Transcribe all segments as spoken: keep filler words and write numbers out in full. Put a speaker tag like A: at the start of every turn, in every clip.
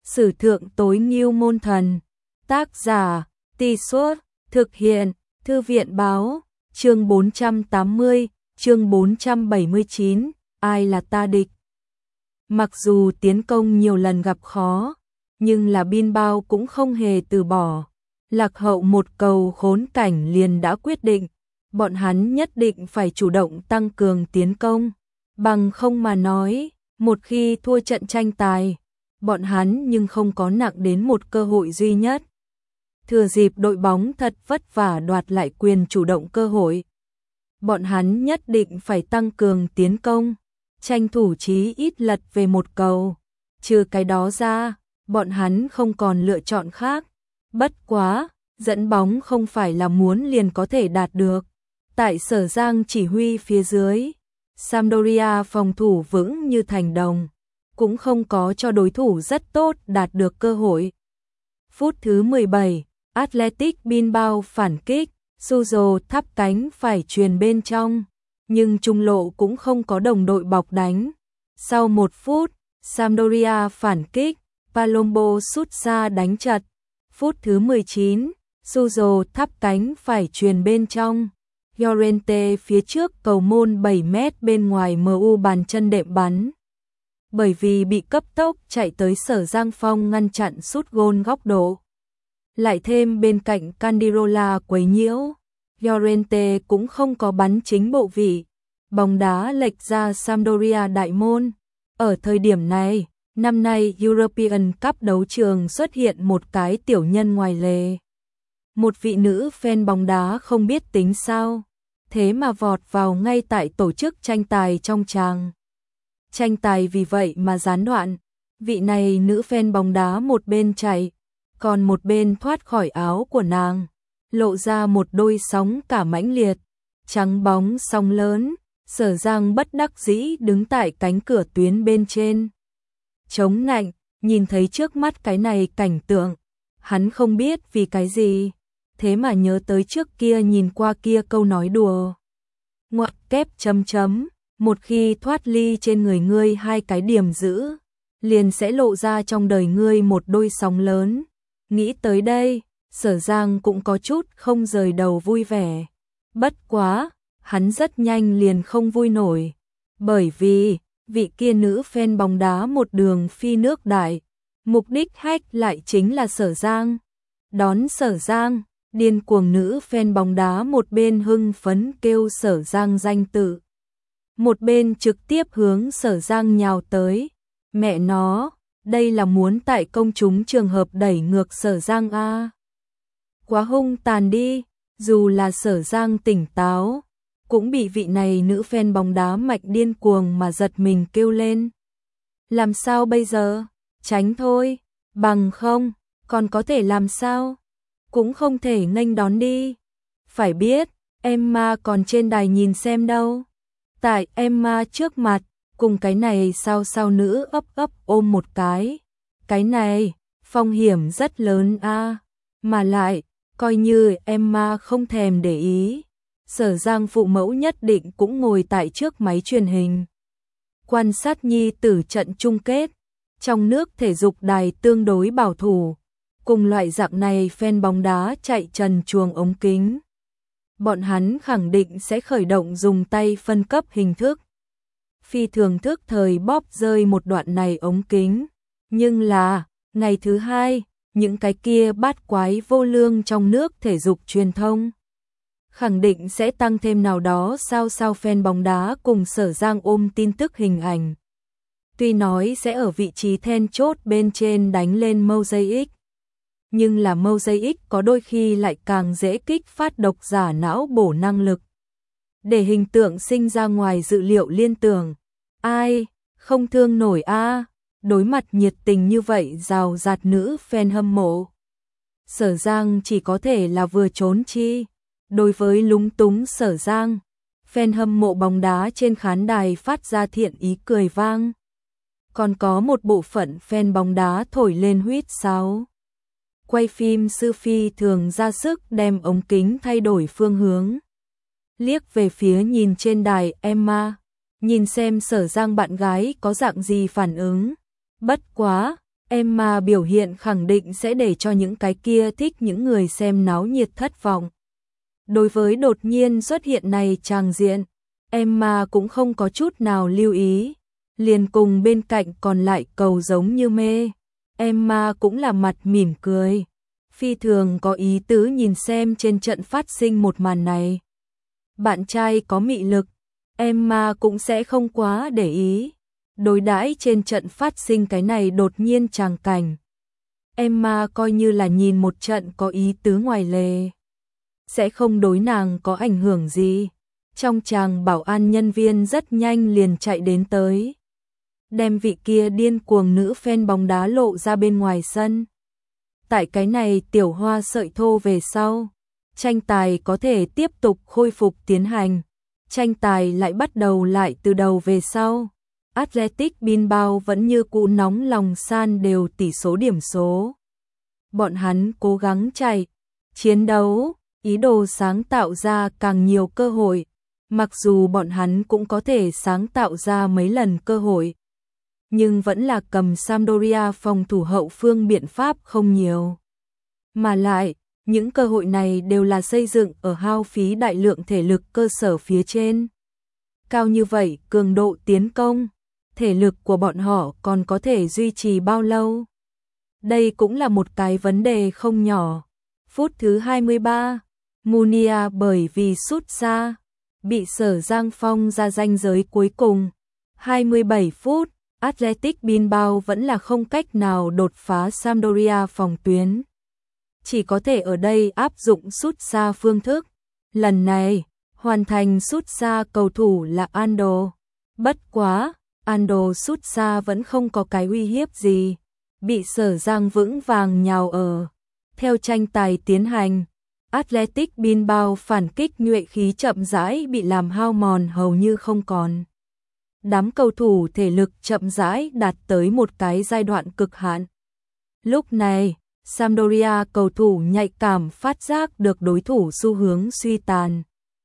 A: Sử thượng tối ngưu môn thần. Tác giả, Tì Suốt, thực hiện, Thư viện báo, chương bốn trăm tám mươi, chương bốn trăm bảy mươi chín, ai là ta địch. Mặc dù tiến công nhiều lần gặp khó, nhưng là Bilbao cũng không hề từ bỏ. Lạc hậu một cầu khốn cảnh liền đã quyết định, bọn hắn nhất định phải chủ động tăng cường tiến công. Bằng không mà nói, một khi thua trận tranh tài, bọn hắn nhưng không có nặng đến một cơ hội duy nhất. Thừa dịp đội bóng thật vất vả đoạt lại quyền chủ động cơ hội, bọn hắn nhất định phải tăng cường tiến công, tranh thủ chí ít lật về một cầu. Trừ cái đó ra, bọn hắn không còn lựa chọn khác. Bất quá, dẫn bóng không phải là muốn liền có thể đạt được. Tại Sở Giang chỉ huy phía dưới, Sampdoria phòng thủ vững như thành đồng, cũng không có cho đối thủ rất tốt đạt được cơ hội. Phút thứ mười bảy, Athletic Bilbao phản kích, Suso thắp cánh phải chuyền bên trong, nhưng trung lộ cũng không có đồng đội bọc đánh. Sau một phút, Sampdoria phản kích, Palombo sút xa đánh chật. Phút thứ mười chín, Suso thắp cánh phải chuyền bên trong, Llorente phía trước cầu môn bảy mét bên ngoài em u bàn chân đệm bắn. Bởi vì bị cấp tốc chạy tới Sở Giang Phong ngăn chặn sút gôn góc độ, lại thêm bên cạnh Candirola quấy nhiễu, Llorente cũng không có bắn chính bộ vị, bóng đá lệch ra Sampdoria đại môn. Ở thời điểm này, năm nay European Cup đấu trường xuất hiện một cái tiểu nhân ngoài lề. Một vị nữ fan bóng đá không biết tính sao, thế mà vọt vào ngay tại tổ chức tranh tài trong tràng. Tranh tài vì vậy mà gián đoạn, vị này nữ fan bóng đá một bên chạy, còn một bên thoát khỏi áo của nàng, lộ ra một đôi sóng cả mãnh liệt, trắng bóng sóng lớn. Sở Giang bất đắc dĩ đứng tại cánh cửa tuyến bên trên, chống nạnh, nhìn thấy trước mắt cái này cảnh tượng, hắn không biết vì cái gì, thế mà nhớ tới trước kia nhìn qua kia câu nói đùa. Ngoặc kép chấm chấm, một khi thoát ly trên người ngươi hai cái điểm giữ, liền sẽ lộ ra trong đời ngươi một đôi sóng lớn. Nghĩ tới đây, Sở Giang cũng có chút không rời đầu vui vẻ. Bất quá, hắn rất nhanh liền không vui nổi, bởi vì vị kia nữ fan bóng đá một đường phi nước đại, mục đích hack lại chính là Sở Giang. Đón Sở Giang, điên cuồng nữ fan bóng đá một bên hưng phấn kêu Sở Giang danh tự, một bên trực tiếp hướng Sở Giang nhào tới. Mẹ nó, đây là muốn tại công chúng trường hợp đẩy ngược Sở Giang a. Quá hung tàn đi, dù là Sở Giang tỉnh táo, cũng bị vị này nữ fan bóng đá mạch điên cuồng mà giật mình kêu lên. Làm sao bây giờ? Tránh thôi, bằng không, còn có thể làm sao? Cũng không thể nghênh đón đi. Phải biết, Emma còn trên đài nhìn xem đâu. Tại Emma trước mặt, cùng cái này sao sao nữ ấp ấp ôm một cái. Cái này, phong hiểm rất lớn a. Mà lại, coi như Emma không thèm để ý, Sở Giang phụ mẫu nhất định cũng ngồi tại trước máy truyền hình, quan sát nhi tử trận chung kết. Trong nước thể dục đài tương đối bảo thủ, cùng loại dạng này fan bóng đá chạy trần chuồng ống kính, bọn hắn khẳng định sẽ khởi động dùng tay phân cấp hình thức, phi thường thức thời bóp rơi một đoạn này ống kính. Nhưng là, ngày thứ hai, những cái kia bát quái vô lương trong nước thể dục truyền thông khẳng định sẽ tăng thêm nào đó sao sao fan bóng đá cùng Sở Giang ôm tin tức hình ảnh. Tuy nói sẽ ở vị trí then chốt bên trên đánh lên mosaic, nhưng là mosaic có đôi khi lại càng dễ kích phát độc giả não bổ năng lực, để hình tượng sinh ra ngoài dự liệu liên tưởng. Ai, không thương nổi a. Đối mặt nhiệt tình như vậy rào rạt nữ fan hâm mộ, Sở Giang chỉ có thể là vừa trốn chi. Đối với lúng túng Sở Giang, fan hâm mộ bóng đá trên khán đài phát ra thiện ý cười vang. Còn có một bộ phận fan bóng đá thổi lên huýt sáo. Quay phim sư phi thường ra sức đem ống kính thay đổi phương hướng, liếc về phía nhìn trên đài Emma, nhìn xem Sở Giang bạn gái có dạng gì phản ứng. Bất quá, Emma biểu hiện khẳng định sẽ để cho những cái kia thích những người xem náo nhiệt thất vọng. Đối với đột nhiên xuất hiện này tràng diện, Emma cũng không có chút nào lưu ý, liền cùng bên cạnh còn lại cầu giống như mê. Emma cũng là mặt mỉm cười, phi thường có ý tứ nhìn xem trên trận phát sinh một màn này. Bạn trai có mị lực, Emma cũng sẽ không quá để ý. Đối đãi trên trận phát sinh cái này đột nhiên tràng cảnh, Emma coi như là nhìn một trận có ý tứ ngoài lề, sẽ không đối nàng có ảnh hưởng gì. Trong tràng bảo an nhân viên rất nhanh liền chạy đến tới, đem vị kia điên cuồng nữ fan bóng đá lộ ra bên ngoài sân. Tại cái này tiểu hoa sợi thô về sau, tranh tài có thể tiếp tục khôi phục tiến hành. Tranh tài lại bắt đầu lại từ đầu về sau. Athletic Bilbao vẫn như cũ nóng lòng san đều tỷ số điểm số. Bọn hắn cố gắng chạy, chiến đấu, ý đồ sáng tạo ra càng nhiều cơ hội. Mặc dù bọn hắn cũng có thể sáng tạo ra mấy lần cơ hội, nhưng vẫn là cầm Sampdoria phòng thủ hậu phương biện pháp không nhiều. Mà lại, những cơ hội này đều là xây dựng ở hao phí đại lượng thể lực cơ sở phía trên. Cao như vậy, cường độ tiến công, thể lực của bọn họ còn có thể duy trì bao lâu? Đây cũng là một cái vấn đề không nhỏ. Phút thứ hai mươi ba, Munia bởi vì sút xa, bị Sở Giang Phong ra ranh giới cuối cùng. hai mươi bảy phút, Athletic Bilbao vẫn là không cách nào đột phá Sampdoria phòng tuyến. Chỉ có thể ở đây áp dụng sút xa phương thức. Lần này, hoàn thành sút xa cầu thủ là Ando. Bất quá, Ando sút xa vẫn không có cái uy hiếp gì, bị Sở Giang vững vàng nhào ở. Theo tranh tài tiến hành, Athletic Bilbao phản kích nhuệ khí chậm rãi bị làm hao mòn hầu như không còn. Đám cầu thủ thể lực chậm rãi đạt tới một cái giai đoạn cực hạn. Lúc này, Sampdoria cầu thủ nhạy cảm phát giác được đối thủ xu hướng suy tàn.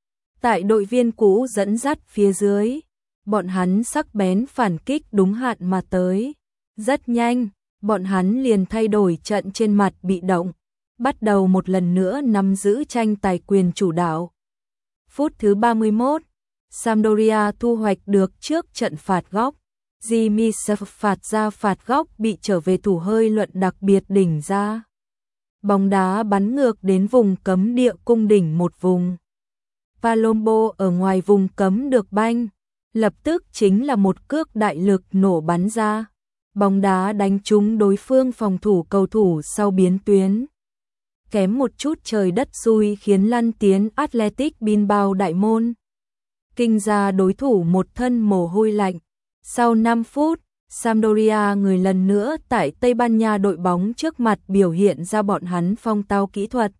A: Tại đội viên cũ dẫn dắt phía dưới, bọn hắn sắc bén phản kích đúng hạn mà tới. Rất nhanh, bọn hắn liền thay đổi trận trên mặt bị động, bắt đầu một lần nữa nắm giữ tranh tài quyền chủ đạo. Phút thứ ba mươi mốt, Sampdoria thu hoạch được trước trận phạt góc. Jimmy phạt ra phạt góc bị trở về thủ hơi luận đặc biệt đỉnh ra. Bóng đá bắn ngược đến vùng cấm địa cung đỉnh một vùng. Palombo ở ngoài vùng cấm được banh, lập tức chính là một cước đại lực nổ bắn ra. Bóng đá đánh trúng đối phương phòng thủ cầu thủ sau biến tuyến. Kém một chút trời đất xui khiến lăn tiến Athletic Bilbao đại môn. Kinh ra đối thủ một thân mồ hôi lạnh. Sau năm phút, Sampdoria người lần nữa tại Tây Ban Nha đội bóng trước mặt biểu hiện ra bọn hắn phong tao kỹ thuật.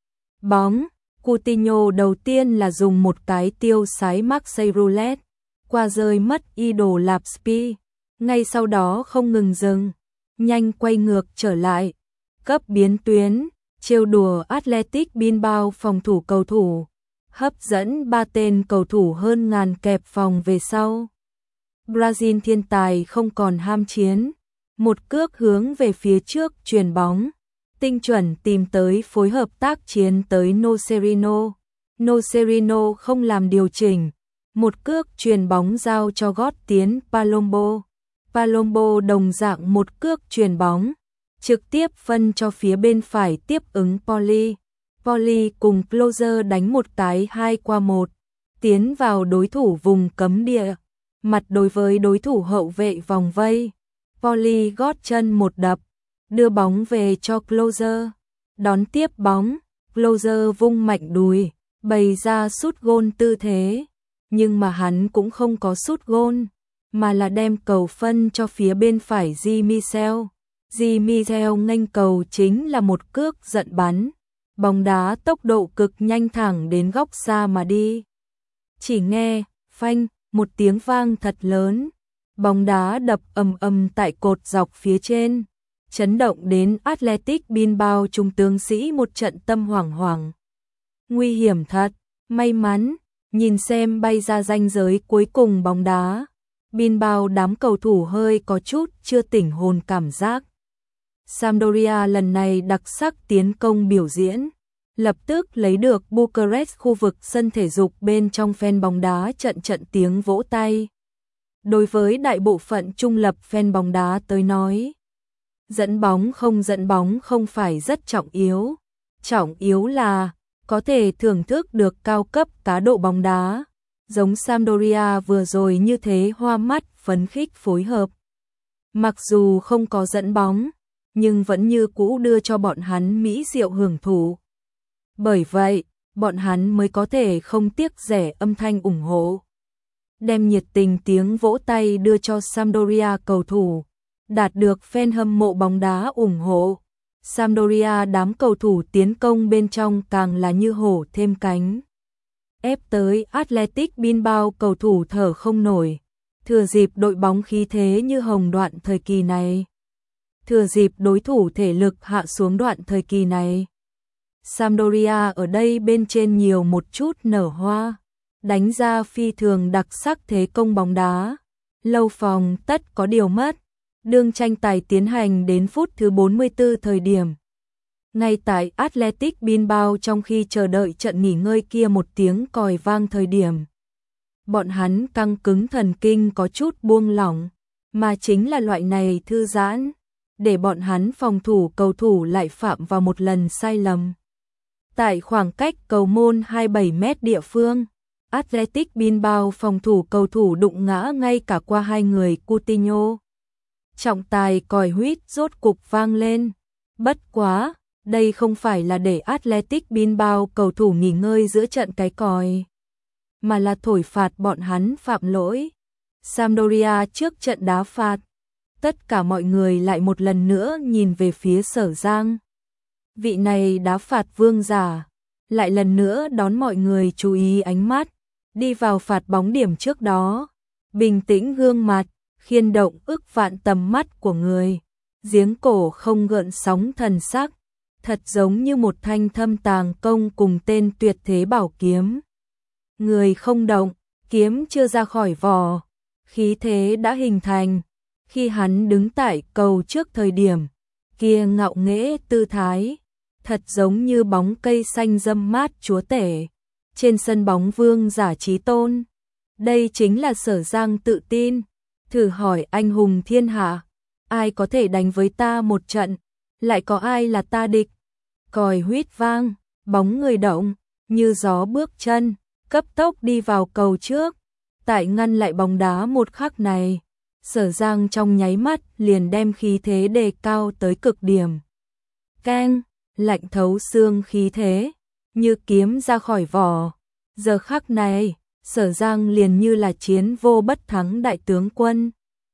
A: Bóng, Coutinho đầu tiên là dùng một cái tiêu sái Marseille roulette, qua rơi mất idol Lapspi, ngay sau đó không ngừng dừng, nhanh quay ngược trở lại, cấp biến tuyến, trêu đùa Athletic Bilbao phòng thủ cầu thủ, hấp dẫn ba tên cầu thủ hơn ngàn kẹp phòng về sau. Brazil thiên tài không còn ham chiến, một cước hướng về phía trước chuyền bóng, tinh chuẩn tìm tới phối hợp tác chiến tới Nocerino. Nocerino không làm điều chỉnh, một cước chuyền bóng giao cho gót tiến Palombo. Palombo đồng dạng một cước chuyền bóng, trực tiếp phân cho phía bên phải tiếp ứng Poli. Poli cùng Closer đánh một cái hai qua một, tiến vào đối thủ vùng cấm địa. Mặt đối với đối thủ hậu vệ vòng vây, Poli gót chân một đập, đưa bóng về cho Closer. Đón tiếp bóng, Closer vung mạnh đùi, bày ra sút gôn tư thế. Nhưng mà hắn cũng không có sút gôn, mà là đem cầu phân cho phía bên phải Di Michel. Di Michel nghênh cầu chính là một cước giận bắn. Bóng đá tốc độ cực nhanh thẳng đến góc xa mà đi. Chỉ nghe, phanh, một tiếng vang thật lớn. Bóng đá đập ầm ầm tại cột dọc phía trên, chấn động đến Athletic Bilbao trung tướng sĩ một trận tâm hoảng hoảng. Nguy hiểm thật, may mắn, nhìn xem bay ra ranh giới cuối cùng bóng đá. Bilbao đám cầu thủ hơi có chút chưa tỉnh hồn cảm giác. Sampdoria lần này đặc sắc tiến công biểu diễn, lập tức lấy được Bucharest khu vực sân thể dục bên trong fan bóng đá trận trận tiếng vỗ tay. Đối với đại bộ phận trung lập fan bóng đá tới nói, dẫn bóng không dẫn bóng không phải rất trọng yếu, trọng yếu là có thể thưởng thức được cao cấp cá độ bóng đá, giống Sampdoria vừa rồi như thế hoa mắt phấn khích phối hợp. Mặc dù không có dẫn bóng, nhưng vẫn như cũ đưa cho bọn hắn mỹ diệu hưởng thụ. Bởi vậy, bọn hắn mới có thể không tiếc rẻ âm thanh ủng hộ, đem nhiệt tình tiếng vỗ tay đưa cho Sampdoria cầu thủ, đạt được fan hâm mộ bóng đá ủng hộ. Sampdoria đám cầu thủ tiến công bên trong càng là như hổ thêm cánh, ép tới Athletic Bilbao cầu thủ thở không nổi, thừa dịp đội bóng khí thế như hồng đoạn thời kỳ này. Thừa dịp đối thủ thể lực hạ xuống đoạn thời kỳ này, Sampdoria ở đây bên trên nhiều một chút nở hoa, đánh ra phi thường đặc sắc thế công bóng đá, lâu phòng tất có điều mất. Đương tranh tài tiến hành đến phút thứ bốn mươi tư thời điểm, ngay tại Athletic Bilbao trong khi chờ đợi trận nghỉ ngơi kia một tiếng còi vang thời điểm, bọn hắn căng cứng thần kinh có chút buông lỏng, mà chính là loại này thư giãn, để bọn hắn phòng thủ cầu thủ lại phạm vào một lần sai lầm. Tại khoảng cách cầu môn hai mươi bảy mét địa phương, Athletic Bilbao phòng thủ cầu thủ đụng ngã ngay cả qua hai người Coutinho. Trọng tài còi huýt rốt cục vang lên. Bất quá, đây không phải là để Athletic Bilbao cầu thủ nghỉ ngơi giữa trận cái còi, mà là thổi phạt bọn hắn phạm lỗi. Sampdoria trước trận đá phạt, tất cả mọi người lại một lần nữa nhìn về phía Sở Giang. Vị này đá phạt vương giả, lại lần nữa đón mọi người chú ý ánh mắt, đi vào phạt bóng điểm trước đó, bình tĩnh gương mặt, khiên động ức vạn tầm mắt của người, giếng cổ không gợn sóng thần sắc, thật giống như một thanh thâm tàng công cùng tên tuyệt thế bảo kiếm. Người không động, kiếm chưa ra khỏi vỏ, khí thế đã hình thành. Khi hắn đứng tại cầu trước thời điểm, kia ngạo nghễ tư thái, thật giống như bóng cây xanh râm mát chúa tể, trên sân bóng vương giả chí tôn. Đây chính là Sở Giang tự tin. Thử hỏi anh hùng thiên hạ, ai có thể đánh với ta một trận, lại có ai là ta địch? Còi huýt vang, bóng người động, như gió bước chân, cấp tốc đi vào cầu trước. Tại ngăn lại bóng đá một khắc này, Sở Giang trong nháy mắt liền đem khí thế đề cao tới cực điểm. Keng, lạnh thấu xương khí thế, như kiếm ra khỏi vỏ. Giờ khắc này, Sở Giang liền như là chiến vô bất thắng đại tướng quân.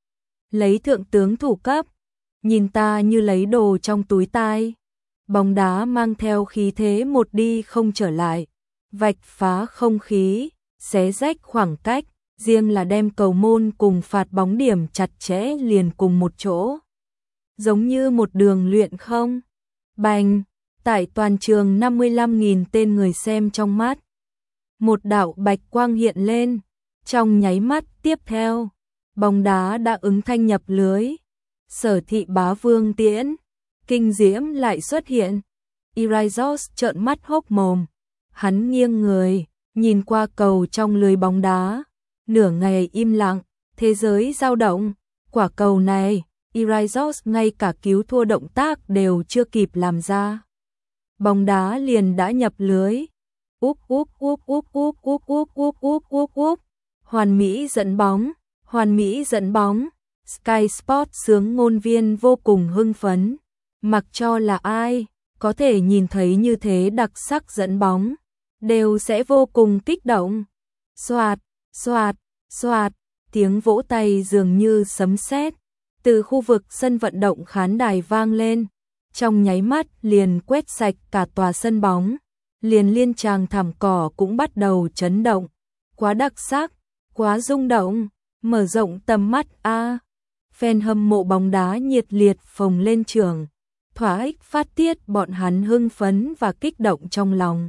A: Lấy thượng tướng thủ cấp, nhìn ta như lấy đồ trong túi tai. Bóng đá mang theo khí thế một đi không trở lại, vạch phá không khí, xé rách khoảng cách, riêng là đem cầu môn cùng phạt bóng điểm chặt chẽ liền cùng một chỗ. Giống như một đường luyện không. Bành, tại toàn trường năm mươi lăm nghìn tên người xem trong mắt. Một đạo bạch quang hiện lên, trong nháy mắt tiếp theo, bóng đá đã ứng thanh nhập lưới. Sở Thị Bá Vương tiễn, kinh diễm lại xuất hiện. Irizos trợn mắt hốc mồm, hắn nghiêng người, nhìn qua cầu trong lưới bóng đá, nửa ngày im lặng, thế giới dao động, quả cầu này, Irizos ngay cả cứu thua động tác đều chưa kịp làm ra. Bóng đá liền đã nhập lưới. Úp úp úp úp úp úp úp úp úp úp úp. Hoàn mỹ dẫn bóng, hoàn mỹ dẫn bóng. Sky Sports sướng ngôn viên vô cùng hưng phấn. Mặc cho là ai, có thể nhìn thấy như thế đặc sắc dẫn bóng, đều sẽ vô cùng kích động. Xoạt, xoạt, xoạt, tiếng vỗ tay dường như sấm sét từ khu vực sân vận động khán đài vang lên, trong nháy mắt liền quét sạch cả tòa sân bóng, liền liên tràng thảm cỏ cũng bắt đầu chấn động. Quá đặc sắc, quá rung động, mở rộng tầm mắt a. Fan hâm mộ bóng đá nhiệt liệt phồng lên trường, thỏa ích phát tiết bọn hắn hưng phấn và kích động trong lòng.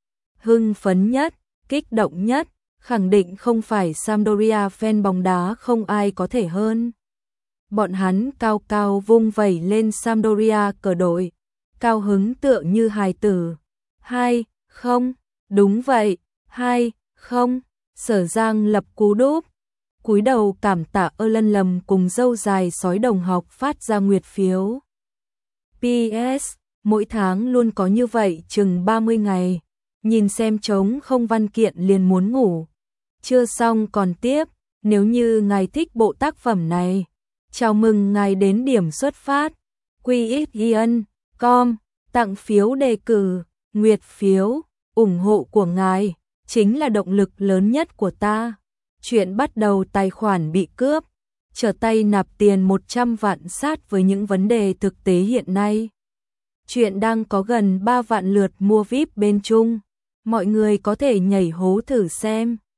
A: Hưng phấn nhất, kích động nhất, khẳng định không phải Sampdoria fan bóng đá không ai có thể hơn. Bọn hắn cao cao vung vẩy lên Sampdoria cờ đội, cao hứng tựa như hài tử. Hai, không, đúng vậy, hai, không, Sở Giang lập cú đúp, cúi đầu cảm tạ ơ Lân Lầm cùng dâu dài sói đồng học phát ra nguyệt phiếu. pê ét, mỗi tháng luôn có như vậy chừng ba mươi ngày, nhìn xem trống không văn kiện liền muốn ngủ. Chưa xong còn tiếp, nếu như ngài thích bộ tác phẩm này, chào mừng ngài đến điểm xuất phát, quy ích ion chấm com, tặng phiếu đề cử, nguyệt phiếu, ủng hộ của ngài, chính là động lực lớn nhất của ta. Chuyện bắt đầu tài khoản bị cướp, trở tay nạp tiền một trăm vạn sát với những vấn đề thực tế hiện nay. Chuyện đang có gần ba vạn lượt mua víp bên Trung, mọi người có thể nhảy hố thử xem.